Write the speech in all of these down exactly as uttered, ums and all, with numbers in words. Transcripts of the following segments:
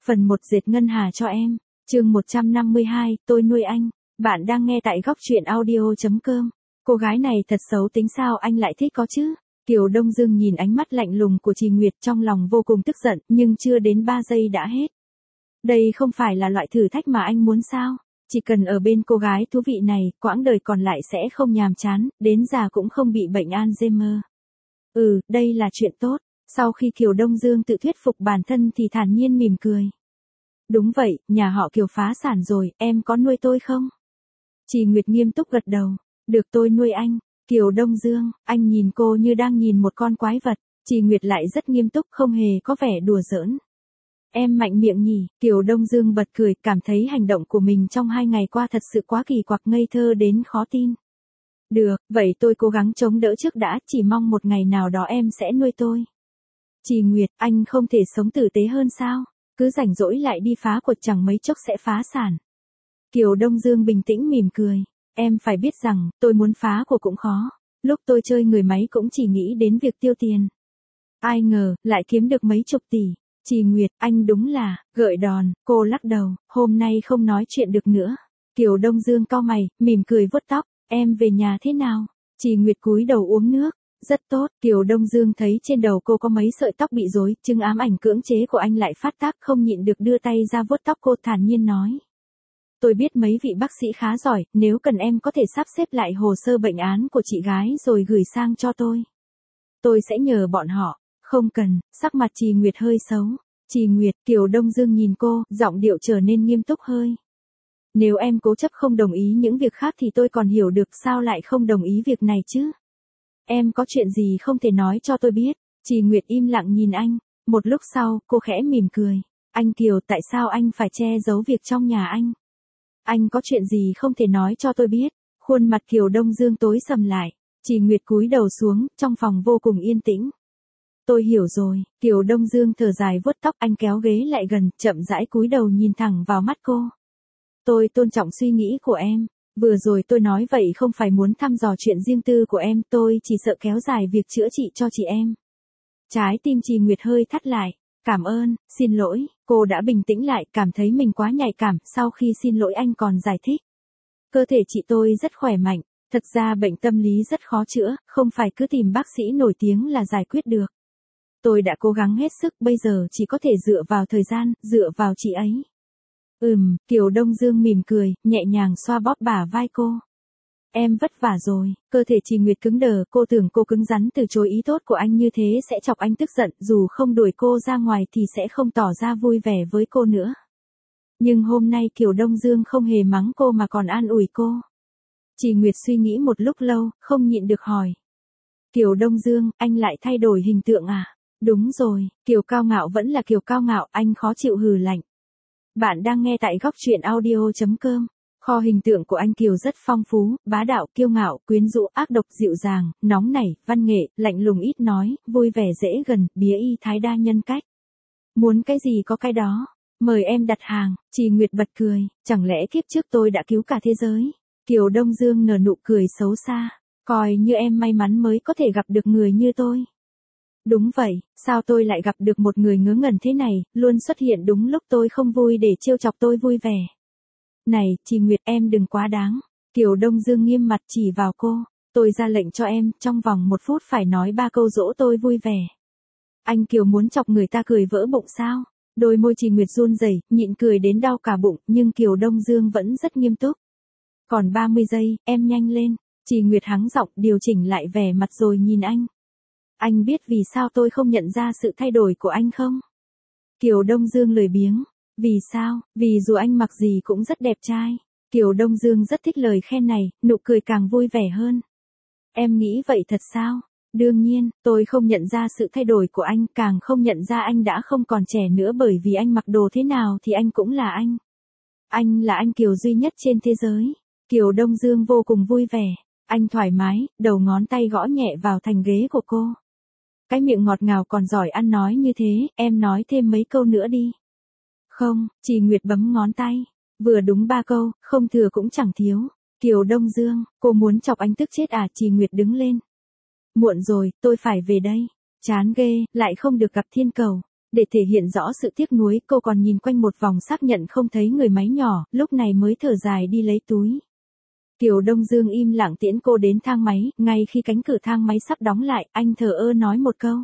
Phần một dệt ngân hà cho em. Chương một trăm năm mươi hai, tôi nuôi anh. Bạn đang nghe tại góc truyện audio chấm com. Cô gái này thật xấu tính sao anh lại thích có chứ? Kiều Đông Dương nhìn ánh mắt lạnh lùng của Trì Nguyệt trong lòng vô cùng tức giận, nhưng chưa đến ba giây đã hết. Đây không phải là loại thử thách mà anh muốn sao? Chỉ cần ở bên cô gái thú vị này, quãng đời còn lại sẽ không nhàm chán, đến già cũng không bị bệnh Alzheimer. Ừ, đây là chuyện tốt. Sau khi Kiều Đông Dương tự thuyết phục bản thân thì thản nhiên mỉm cười. Đúng vậy, nhà họ Kiều phá sản rồi, em có nuôi tôi không? Trì Nguyệt nghiêm túc gật đầu. Được, tôi nuôi anh. Kiều Đông Dương, anh nhìn cô như đang nhìn một con quái vật. Trì Nguyệt lại rất nghiêm túc, không hề có vẻ đùa giỡn. Em mạnh miệng nhỉ? Kiều Đông Dương bật cười, cảm thấy hành động của mình trong hai ngày qua thật sự quá kỳ quặc, ngây thơ đến khó tin. Được, vậy tôi cố gắng chống đỡ trước đã, chỉ mong một ngày nào đó em sẽ nuôi tôi. Trì Nguyệt, anh không thể sống tử tế hơn sao? Cứ rảnh rỗi lại đi phá cuộc chẳng mấy chốc sẽ phá sản. Kiều Đông Dương bình tĩnh mỉm cười. Em phải biết rằng, tôi muốn phá cuộc cũng khó. Lúc tôi chơi người máy cũng chỉ nghĩ đến việc tiêu tiền. Ai ngờ, lại kiếm được mấy chục tỷ. Trì Nguyệt, anh đúng là, gợi đòn, cô lắc đầu, hôm nay không nói chuyện được nữa. Kiều Đông Dương cau mày, mỉm cười vuốt tóc, em về nhà thế nào? Trì Nguyệt cúi đầu uống nước. Rất tốt, Kiều Đông Dương thấy trên đầu cô có mấy sợi tóc bị rối, chứng ám ảnh cưỡng chế của anh lại phát tác, không nhịn được đưa tay ra vuốt tóc cô, thản nhiên nói. Tôi biết mấy vị bác sĩ khá giỏi, nếu cần em có thể sắp xếp lại hồ sơ bệnh án của chị gái rồi gửi sang cho tôi. Tôi sẽ nhờ bọn họ. Không cần, sắc mặt Trì Nguyệt hơi xấu. Trì Nguyệt, Kiều Đông Dương nhìn cô, giọng điệu trở nên nghiêm túc hơi. Nếu em cố chấp không đồng ý những việc khác thì tôi còn hiểu được sao lại không đồng ý việc này chứ. Em có chuyện gì không thể nói cho tôi biết? Trì Nguyệt im lặng nhìn anh. Một lúc sau, cô khẽ mỉm cười. Anh Kiều, tại sao anh phải che giấu việc trong nhà anh? Anh có chuyện gì không thể nói cho tôi biết? Khuôn mặt Kiều Đông Dương tối sầm lại. Trì Nguyệt cúi đầu xuống, trong phòng vô cùng yên tĩnh. Tôi hiểu rồi. Kiều Đông Dương thở dài vuốt tóc, anh kéo ghế lại gần, chậm rãi cúi đầu nhìn thẳng vào mắt cô. Tôi tôn trọng suy nghĩ của em. Vừa rồi tôi nói vậy không phải muốn thăm dò chuyện riêng tư của em, tôi chỉ sợ kéo dài việc chữa trị cho chị em. Trái tim Trì Nguyệt hơi thắt lại. Cảm ơn, xin lỗi, cô đã bình tĩnh lại, cảm thấy mình quá nhạy cảm, sau khi xin lỗi anh còn giải thích. Cơ thể chị tôi rất khỏe mạnh, thật ra bệnh tâm lý rất khó chữa, không phải cứ tìm bác sĩ nổi tiếng là giải quyết được. Tôi đã cố gắng hết sức, bây giờ chỉ có thể dựa vào thời gian, dựa vào chị ấy. Ừm, Kiều Đông Dương mỉm cười, nhẹ nhàng xoa bóp bả vai cô. Em vất vả rồi, cơ thể Trì Nguyệt cứng đờ, cô tưởng cô cứng rắn từ chối ý tốt của anh như thế sẽ chọc anh tức giận, dù không đuổi cô ra ngoài thì sẽ không tỏ ra vui vẻ với cô nữa. Nhưng hôm nay Kiều Đông Dương không hề mắng cô mà còn an ủi cô. Trì Nguyệt suy nghĩ một lúc lâu, không nhịn được hỏi. Kiều Đông Dương, anh lại thay đổi hình tượng à? Đúng rồi, Kiều cao ngạo vẫn là Kiều cao ngạo, anh khó chịu hừ lạnh. Bạn đang nghe tại góc truyện audio chấm com. Kho hình tượng của anh Kiều rất phong phú, bá đạo, kiêu ngạo, quyến rũ, ác độc, dịu dàng, nóng nảy, văn nghệ, lạnh lùng ít nói, vui vẻ dễ gần, bía y thái đa nhân cách. Muốn cái gì có cái đó. Mời em đặt hàng. Trì Nguyệt bật cười, chẳng lẽ kiếp trước tôi đã cứu cả thế giới? Kiều Đông Dương nở nụ cười xấu xa. Coi như em may mắn mới có thể gặp được người như tôi. Đúng vậy, sao tôi lại gặp được một người ngớ ngẩn thế này, luôn xuất hiện đúng lúc tôi không vui để trêu chọc tôi vui vẻ. Này, Trì Nguyệt, em đừng quá đáng. Kiều Đông Dương nghiêm mặt chỉ vào cô. Tôi ra lệnh cho em, trong vòng một phút phải nói ba câu dỗ tôi vui vẻ. Anh Kiều muốn chọc người ta cười vỡ bụng sao? Đôi môi Trì Nguyệt run rẩy, nhịn cười đến đau cả bụng, nhưng Kiều Đông Dương vẫn rất nghiêm túc. Còn ba mươi giây, em nhanh lên. Trì Nguyệt hắng giọng, điều chỉnh lại vẻ mặt rồi nhìn anh. Anh biết vì sao tôi không nhận ra sự thay đổi của anh không? Kiều Đông Dương lười biếng. Vì sao? Vì dù anh mặc gì cũng rất đẹp trai. Kiều Đông Dương rất thích lời khen này, nụ cười càng vui vẻ hơn. Em nghĩ vậy thật sao? Đương nhiên, tôi không nhận ra sự thay đổi của anh, càng không nhận ra anh đã không còn trẻ nữa, bởi vì anh mặc đồ thế nào thì anh cũng là anh. Anh là anh Kiều duy nhất trên thế giới. Kiều Đông Dương vô cùng vui vẻ. Anh thoải mái, đầu ngón tay gõ nhẹ vào thành ghế của cô. Cái miệng ngọt ngào còn giỏi ăn nói như thế, em nói thêm mấy câu nữa đi. Không, Trì Nguyệt bấm ngón tay. Vừa đúng ba câu, không thừa cũng chẳng thiếu. Kiều Đông Dương, cô muốn chọc anh tức chết à? Trì Nguyệt đứng lên. Muộn rồi, tôi phải về đây. Chán ghê, lại không được gặp Thiên Cầu. Để thể hiện rõ sự tiếc nuối, cô còn nhìn quanh một vòng xác nhận không thấy người máy nhỏ, lúc này mới thở dài đi lấy túi. Kiều Đông Dương im lặng tiễn cô đến thang máy, ngay khi cánh cửa thang máy sắp đóng lại, anh thờ ơ nói một câu.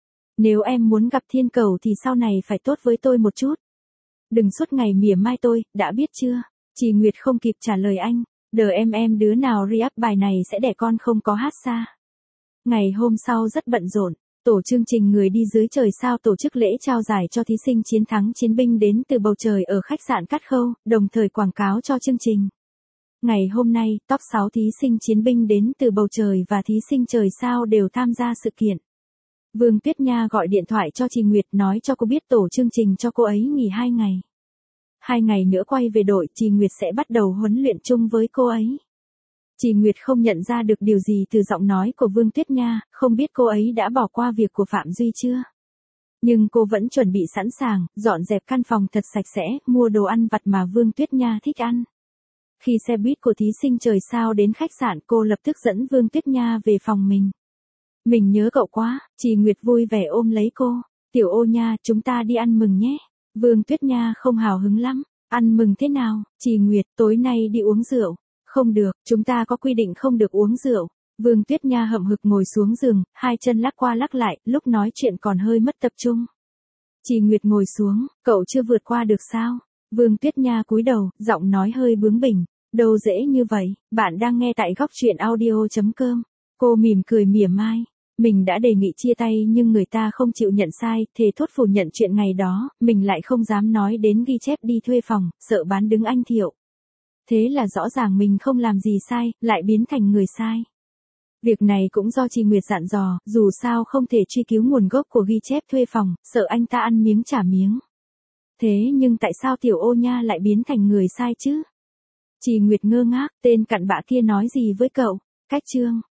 Nếu em muốn gặp thiên cầu thì sau này phải tốt với tôi một chút. Đừng suốt ngày mỉa mai tôi, đã biết chưa? Chị Nguyệt không kịp trả lời anh, đờ em em đứa nào re-up bài này sẽ đẻ con không có hát xa. Ngày hôm sau rất bận rộn, tổ chương trình Người đi dưới trời sao tổ chức lễ trao giải cho thí sinh chiến thắng chiến binh đến từ bầu trời ở khách sạn Cát Khâu, đồng thời quảng cáo cho chương trình. Ngày hôm nay, top sáu thí sinh chiến binh đến từ bầu trời và thí sinh trời sao đều tham gia sự kiện. Vương Tuyết Nha gọi điện thoại cho chị Nguyệt nói cho cô biết tổ chương trình cho cô ấy nghỉ hai ngày. Hai ngày nữa quay về đội, chị Nguyệt sẽ bắt đầu huấn luyện chung với cô ấy. Chị Nguyệt không nhận ra được điều gì từ giọng nói của Vương Tuyết Nha, không biết cô ấy đã bỏ qua việc của Phạm Duy chưa. Nhưng cô vẫn chuẩn bị sẵn sàng, dọn dẹp căn phòng thật sạch sẽ, mua đồ ăn vặt mà Vương Tuyết Nha thích ăn. Khi xe buýt của thí sinh trời sao đến khách sạn, cô lập tức dẫn Vương Tuyết Nha về phòng mình. Mình nhớ cậu quá, chị Nguyệt vui vẻ ôm lấy cô. Tiểu Ô Nha, chúng ta đi ăn mừng nhé. Vương Tuyết Nha không hào hứng lắm. Ăn mừng thế nào? Chị Nguyệt, tối nay đi uống rượu. Không được, chúng ta có quy định không được uống rượu. Vương Tuyết Nha hậm hực ngồi xuống giường, hai chân lắc qua lắc lại, lúc nói chuyện còn hơi mất tập trung. Chị Nguyệt ngồi xuống, cậu chưa vượt qua được sao? Vương Tuyết Nha cúi đầu, giọng nói hơi bướng bỉnh. Đâu dễ như vậy, bạn đang nghe tại góc truyện audio chấm com. Cô mỉm cười mỉa mai. Mình đã đề nghị chia tay nhưng người ta không chịu nhận sai, thề thốt phủ nhận chuyện ngày đó, mình lại không dám nói đến ghi chép đi thuê phòng, sợ bán đứng anh Thiệu. Thế là rõ ràng mình không làm gì sai, lại biến thành người sai. Việc này cũng do chị Nguyệt dặn dò, dù sao không thể truy cứu nguồn gốc của ghi chép thuê phòng, sợ anh ta ăn miếng trả miếng. Thế nhưng tại sao Tiểu Ô Nha lại biến thành người sai chứ? Chị Nguyệt ngơ ngác, tên cặn bã kia nói gì với cậu? Cách chương